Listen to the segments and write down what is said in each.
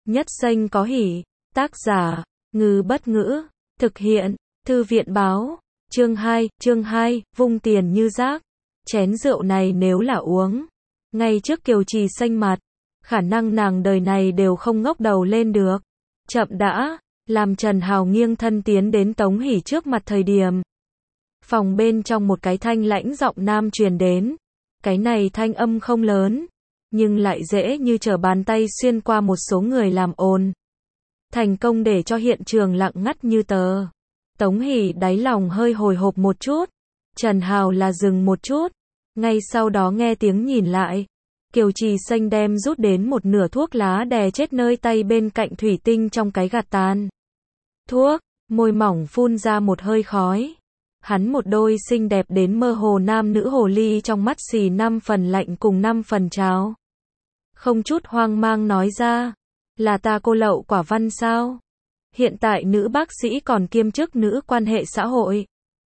Nhất xanh có hỉ. Tác giả, Ngư Bất Ngữ. Thực hiện, Thư viện Báo. Chương 2, vung tiền như rác. Chén rượu này nếu là uống ngay trước Kiều Trì xanh mặt, khả năng nàng đời này đều không ngóc đầu lên được. Chậm đã, làm Trần Hào nghiêng thân tiến đến Tống Hỷ trước mặt thời điểm. Phòng bên trong một cái thanh lãnh giọng nam truyền đến. Cái này thanh âm không lớn, nhưng lại dễ như trở bàn tay xuyên qua một số người làm ồn. Thành công để cho hiện trường lặng ngắt như tờ. Tống Hỷ đáy lòng hơi hồi hộp một chút. Trần Hào là dừng một chút. Ngay sau đó nghe tiếng nhìn lại. Kiều Trì xanh đem rút đến một nửa thuốc lá đè chết nơi tay bên cạnh thủy tinh trong cái gạt tàn thuốc, môi mỏng phun ra một hơi khói. Hắn một đôi xinh đẹp đến mơ hồ nam nữ hồ ly trong mắt xì 5 phần lạnh cùng 5 phần cháo. Không chút hoang mang nói ra, là ta cô lậu quả văn sao? Hiện tại nữ bác sĩ còn kiêm chức nữ quan hệ xã hội.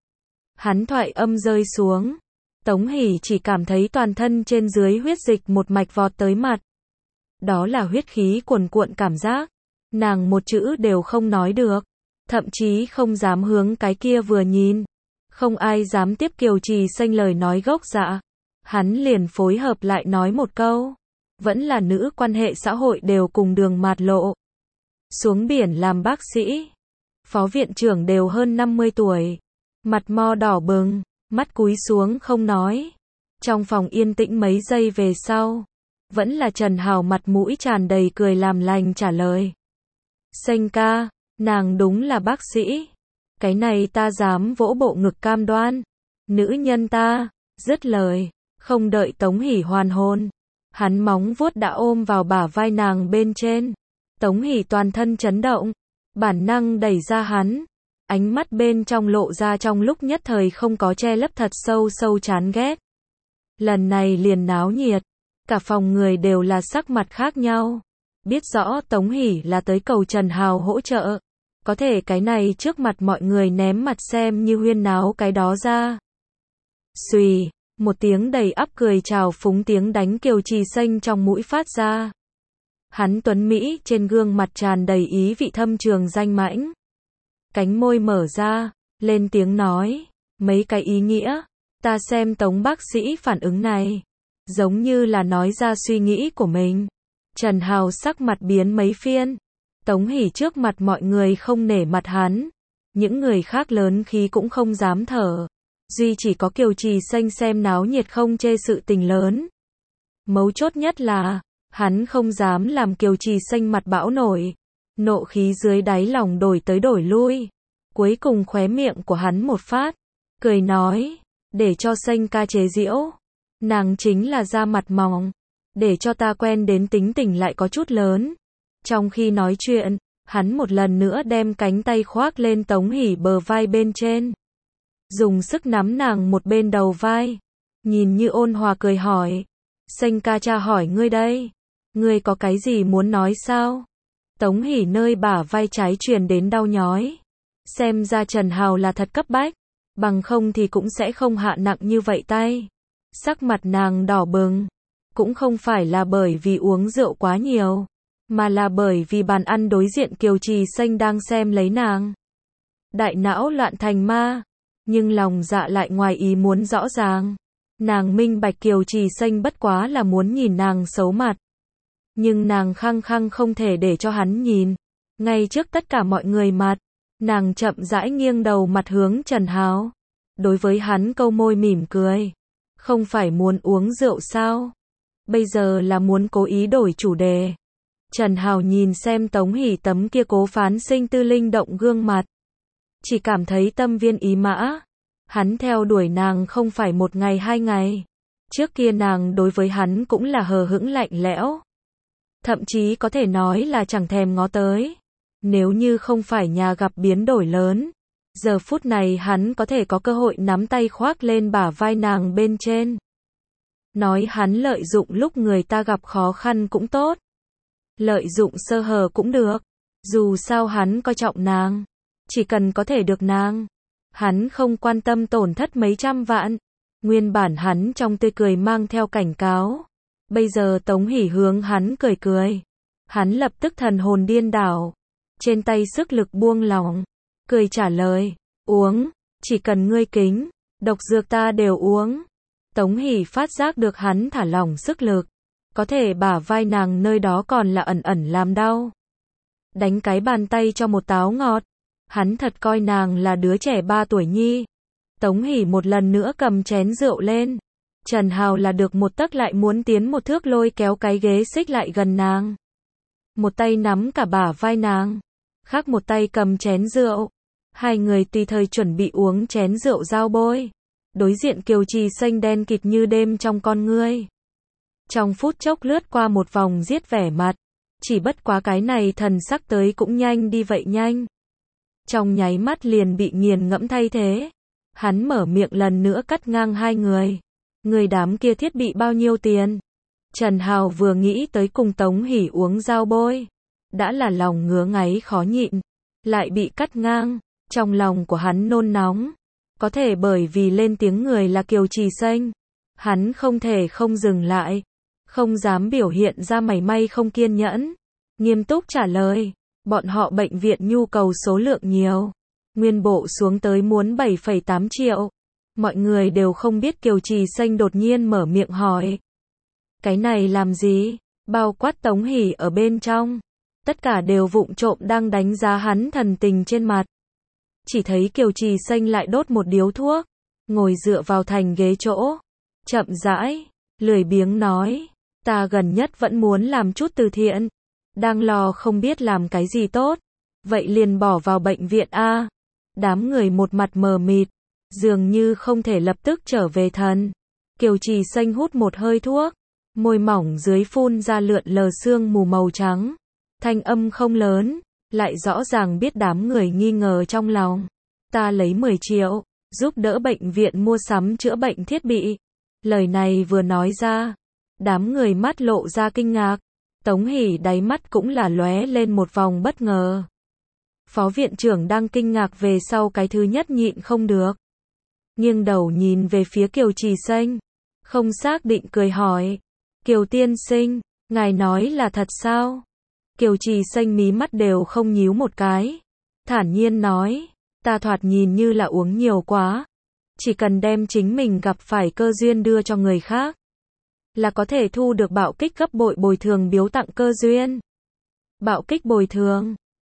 Hắn thoại âm rơi xuống. Tống Hỷ chỉ cảm thấy toàn thân trên dưới huyết dịch một mạch vọt tới mặt. Đó là huyết khí cuồn cuộn cảm giác. Nàng một chữ đều không nói được. Thậm chí không dám hướng cái kia vừa nhìn. Không ai dám tiếp Kiều Trì xanh lời nói gốc dạ. Hắn liền phối hợp lại nói một câu. Vẫn là nữ quan hệ xã hội đều cùng đường mạt lộ. Xuống biển làm bác sĩ. Phó viện trưởng đều hơn 50 tuổi. Mặt mo đỏ bừng, mắt cúi xuống không nói. Trong phòng yên tĩnh mấy giây về sau. Vẫn là Trần Hào mặt mũi tràn đầy cười làm lành trả lời. Xanh ca, nàng đúng là bác sĩ. Cái này ta dám vỗ bộ ngực cam đoan. Nữ nhân ta, dứt lời, không đợi Tống Hỷ hoàn hồn. Hắn móng vuốt đã ôm vào bả vai nàng bên trên. Tống Hỷ toàn thân chấn động, bản năng đẩy ra hắn. Ánh mắt bên trong lộ ra trong lúc nhất thời không có che lấp thật sâu sâu chán ghét. Lần này liền náo nhiệt, cả phòng người đều là sắc mặt khác nhau. Biết rõ Tống Hỷ là tới cầu Trần Hào hỗ trợ. Có thể cái này trước mặt mọi người ném mặt xem như huyên náo cái đó ra. Xùy, một tiếng đầy ắp cười trào phúng tiếng đánh Kiều Trì xanh trong mũi phát ra. Hắn tuấn Mỹ trên gương mặt tràn đầy ý vị thâm trường danh mãnh. Cánh môi mở ra, lên tiếng nói, mấy cái ý nghĩa, ta xem Tống bác sĩ phản ứng này, giống như là nói ra suy nghĩ của mình. Trần Hào sắc mặt biến mấy phiên. Tống Hỷ trước mặt mọi người không nể mặt hắn. Những người khác lớn khí cũng không dám thở. Duy chỉ có Kiều Trì xanh xem náo nhiệt không chê sự tình lớn. Mấu chốt nhất là, hắn không dám làm Kiều Trì xanh mặt bão nổi. Nộ khí dưới đáy lòng đổi tới đổi lui. Cuối cùng khóe miệng của hắn một phát. Cười nói, để cho xanh ca chế giễu. Nàng chính là da mặt mỏng. Để cho ta quen đến tính tình lại có chút lớn. Trong khi nói chuyện, hắn một lần nữa đem cánh tay khoác lên Tống Hỷ bờ vai bên trên. Dùng sức nắm nàng một bên đầu vai. Nhìn như ôn hòa cười hỏi. Xanh ca cha hỏi ngươi đây. Ngươi có cái gì muốn nói sao? Tống Hỷ nơi bả vai trái truyền đến đau nhói. Xem ra Trần Hào là thật cấp bách. Bằng không thì cũng sẽ không hạ nặng như vậy tay. Sắc mặt nàng đỏ bừng. Cũng không phải là bởi vì uống rượu quá nhiều. Mà là bởi vì bàn ăn đối diện Kiều Trì xanh đang xem lấy nàng. Đại não loạn thành ma. Nhưng lòng dạ lại ngoài ý muốn rõ ràng. Nàng minh bạch Kiều Trì xanh bất quá là muốn nhìn nàng xấu mặt. Nhưng nàng khăng khăng không thể để cho hắn nhìn. Ngay trước tất cả mọi người mặt. Nàng chậm rãi nghiêng đầu mặt hướng Trần Hào. Đối với hắn câu môi mỉm cười. Không phải muốn uống rượu sao? Bây giờ là muốn cố ý đổi chủ đề. Trần Hào nhìn xem Tống Hỷ tấm kia cố phán sinh tư linh động gương mặt. Chỉ cảm thấy tâm viên ý mã. Hắn theo đuổi nàng không phải một ngày hai ngày. Trước kia nàng đối với hắn cũng là hờ hững lạnh lẽo. Thậm chí có thể nói là chẳng thèm ngó tới. Nếu như không phải nhà gặp biến đổi lớn. Giờ phút này hắn có thể có cơ hội nắm tay khoác lên bả vai nàng bên trên. Nói hắn lợi dụng lúc người ta gặp khó khăn cũng tốt. Lợi dụng sơ hở cũng được. Dù sao hắn coi trọng nàng. Chỉ cần có thể được nàng. Hắn không quan tâm tổn thất mấy trăm vạn. Nguyên bản hắn trong tươi cười mang theo cảnh cáo. Bây giờ Tống Hỷ hướng hắn cười cười. Hắn lập tức thần hồn điên đảo, trên tay sức lực buông lỏng, cười trả lời, uống, chỉ cần ngươi kính, độc dược ta đều uống. Tống Hỷ phát giác được hắn thả lỏng sức lực, có thể bả vai nàng nơi đó còn là ẩn ẩn làm đau. Đánh cái bàn tay cho một táo ngọt, hắn thật coi nàng là đứa trẻ 3 tuổi nhi. Tống Hỷ một lần nữa cầm chén rượu lên, Trần Hào là được một tấc lại muốn tiến một thước lôi kéo cái ghế xích lại gần nàng. Một tay nắm cả bả vai nàng, khác một tay cầm chén rượu. Hai người tùy thời chuẩn bị uống chén rượu giao bôi. Đối diện Kiều Trì xanh đen kịt như đêm trong con ngươi. Trong phút chốc lướt qua một vòng giết vẻ mặt, chỉ bất quá cái này thần sắc tới cũng nhanh đi vậy nhanh. Trong nháy mắt liền bị nghiền ngẫm thay thế. Hắn mở miệng lần nữa cắt ngang hai người. Người đám kia thiết bị bao nhiêu tiền? Trần Hào vừa nghĩ tới cùng Tống Hỷ uống giao bôi, đã là lòng ngứa ngáy khó nhịn, lại bị cắt ngang, trong lòng của hắn nôn nóng. Có thể bởi vì lên tiếng người là Kiều Trì xanh, hắn không thể không dừng lại, không dám biểu hiện ra mảy may không kiên nhẫn, nghiêm túc trả lời, bọn họ bệnh viện nhu cầu số lượng nhiều, nguyên bộ xuống tới muốn 7,8 triệu. Mọi người đều không biết Kiều Trì xanh đột nhiên mở miệng hỏi. Cái này làm gì? Bao quát Tống Hỷ ở bên trong. Tất cả đều vụng trộm đang đánh giá hắn thần tình trên mặt. Chỉ thấy Kiều Trì xanh lại đốt một điếu thuốc, ngồi dựa vào thành ghế chỗ, chậm rãi, lười biếng nói, ta gần nhất vẫn muốn làm chút từ thiện, đang lo không biết làm cái gì tốt, vậy liền bỏ vào bệnh viện a. Đám người một mặt mờ mịt, dường như không thể lập tức trở về thần. Kiều Trì xanh hút một hơi thuốc, môi mỏng dưới phun ra lượn lờ sương mù màu trắng, thanh âm không lớn, lại rõ ràng biết đám người nghi ngờ trong lòng. Ta lấy 10 triệu, giúp đỡ bệnh viện mua sắm chữa bệnh thiết bị. Lời này vừa nói ra, đám người mắt lộ ra kinh ngạc. Tống Hỷ đáy mắt cũng là lóe lên một vòng bất ngờ. Phó viện trưởng đang kinh ngạc về sau cái thứ nhất nhịn không được. Nghiêng đầu nhìn về phía Kiều Trì xanh, không xác định cười hỏi. Kiều tiên sinh, ngài nói là thật sao? Kiều Trì xanh mí mắt đều không nhíu một cái. Thản nhiên nói, ta thoạt nhìn như là uống nhiều quá. Chỉ cần đem chính mình gặp phải cơ duyên đưa cho người khác, là có thể thu được bạo kích gấp bội bồi thường biếu tặng cơ duyên. Bạo kích bồi thường,